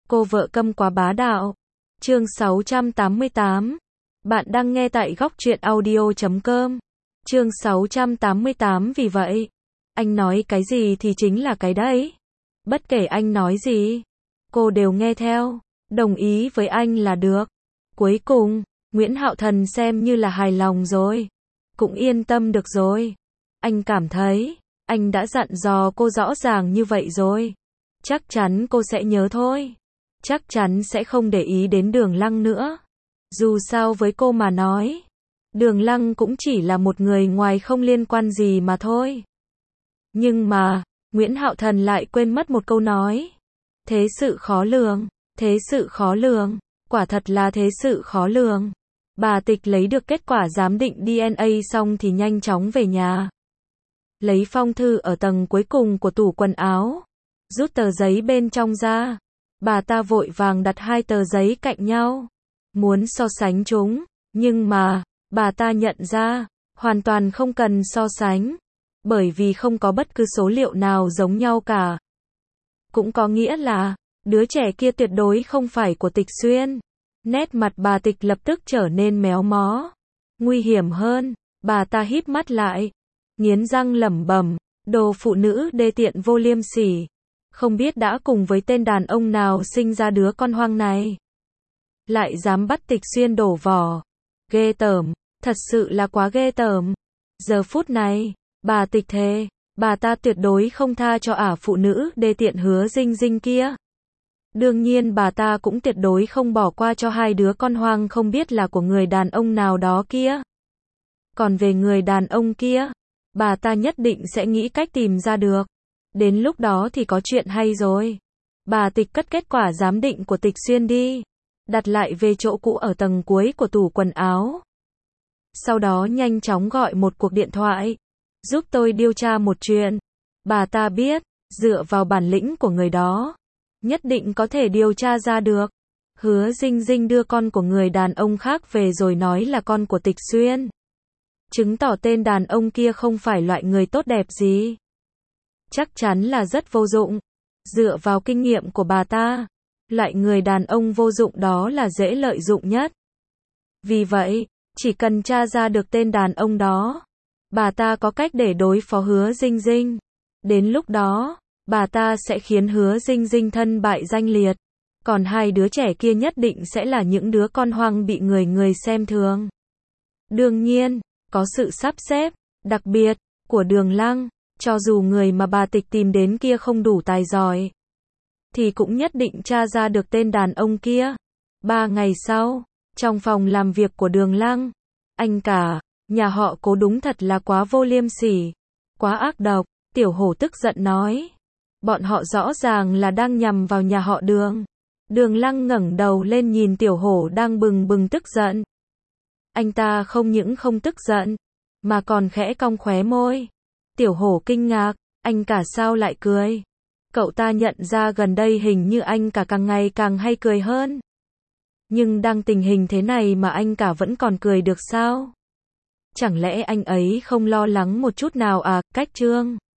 Cô vợ câm quá bá đạo. Chương 688. Bạn đang nghe tại góc truyện audio.com. Chương 688 vì vậy, anh nói cái gì thì chính là cái đấy. Bất kể anh nói gì, cô đều nghe theo, đồng ý với anh là được. Cuối cùng, Nguyễn Hạo Thần xem như là hài lòng rồi, cũng yên tâm được rồi. Anh cảm thấy, anh đã dặn dò cô rõ ràng như vậy rồi. Chắc chắn cô sẽ nhớ thôi. Chắc chắn sẽ không để ý đến Đường Lăng nữa. Dù sao với cô mà nói, Đường Lăng cũng chỉ là một người ngoài không liên quan gì mà thôi. Nhưng mà, Nguyễn Hạo Thần lại quên mất một câu nói. Thế sự khó lường, thế sự khó lường, quả thật là thế sự khó lường. Bà Tịch lấy được kết quả giám định DNA xong thì nhanh chóng về nhà. Lấy phong thư ở tầng cuối cùng của tủ quần áo, rút tờ giấy bên trong ra. Bà ta vội vàng đặt hai tờ giấy cạnh nhau, muốn so sánh chúng, nhưng mà, bà ta nhận ra, hoàn toàn không cần so sánh, bởi vì không có bất cứ số liệu nào giống nhau cả. Cũng có nghĩa là, đứa trẻ kia tuyệt đối không phải của Tịch Xuyên. Nét mặt bà Tịch lập tức trở nên méo mó. Nguy hiểm hơn, bà ta híp mắt lại, nghiến răng lẩm bẩm, đồ phụ nữ đê tiện vô liêm sỉ. Không biết đã cùng với tên đàn ông nào sinh ra đứa con hoang này. Lại dám bắt Tịch Xuyên đổ vỏ. Ghê tởm, thật sự là quá ghê tởm. Giờ phút này, bà Tịch thề, bà ta tuyệt đối không tha cho ả phụ nữ đê tiện Hứa Dinh Dinh kia. Đương nhiên bà ta cũng tuyệt đối không bỏ qua cho hai đứa con hoang không biết là của người đàn ông nào đó kia. Còn về người đàn ông kia, bà ta nhất định sẽ nghĩ cách tìm ra được. Đến lúc đó thì có chuyện hay rồi. Bà Tịch cất kết quả giám định của Tịch Xuyên đi, đặt lại về chỗ cũ ở tầng cuối của tủ quần áo. Sau đó nhanh chóng gọi một cuộc điện thoại. Giúp tôi điều tra một chuyện. Bà ta biết, dựa vào bản lĩnh của người đó, nhất định có thể điều tra ra được. Hứa Dinh Dinh đưa con của người đàn ông khác về rồi nói là con của Tịch Xuyên. Chứng tỏ tên đàn ông kia không phải loại người tốt đẹp gì. Chắc chắn là rất vô dụng. Dựa vào kinh nghiệm của bà ta, loại người đàn ông vô dụng đó là dễ lợi dụng nhất. Vì vậy, chỉ cần tra ra được tên đàn ông đó, bà ta có cách để đối phó Hứa Dinh Dinh. Đến lúc đó, bà ta sẽ khiến Hứa Dinh Dinh thân bại danh liệt. Còn hai đứa trẻ kia nhất định sẽ là những đứa con hoang bị người xem thường. Đương nhiên, có sự sắp xếp, đặc biệt, của Đường Lăng. Cho dù người mà bà Tịch tìm đến kia không đủ tài giỏi, thì cũng nhất định tra ra được tên đàn ông kia. 3 ngày sau, trong phòng làm việc của Đường Lăng, anh cả, nhà họ Cố đúng thật là quá vô liêm sỉ, quá ác độc. Tiểu Hổ tức giận nói. Bọn họ rõ ràng là đang nhằm vào nhà họ Đường. Đường Lăng ngẩng đầu lên nhìn Tiểu Hổ đang bừng bừng tức giận. Anh ta không những không tức giận, mà còn khẽ cong khóe môi. Tiểu Hổ kinh ngạc, anh cả sao lại cười? Cậu ta nhận ra gần đây hình như anh cả càng ngày càng hay cười hơn. Nhưng đang tình hình thế này mà anh cả vẫn còn cười được sao? Chẳng lẽ anh ấy không lo lắng một chút nào à? Cách Trương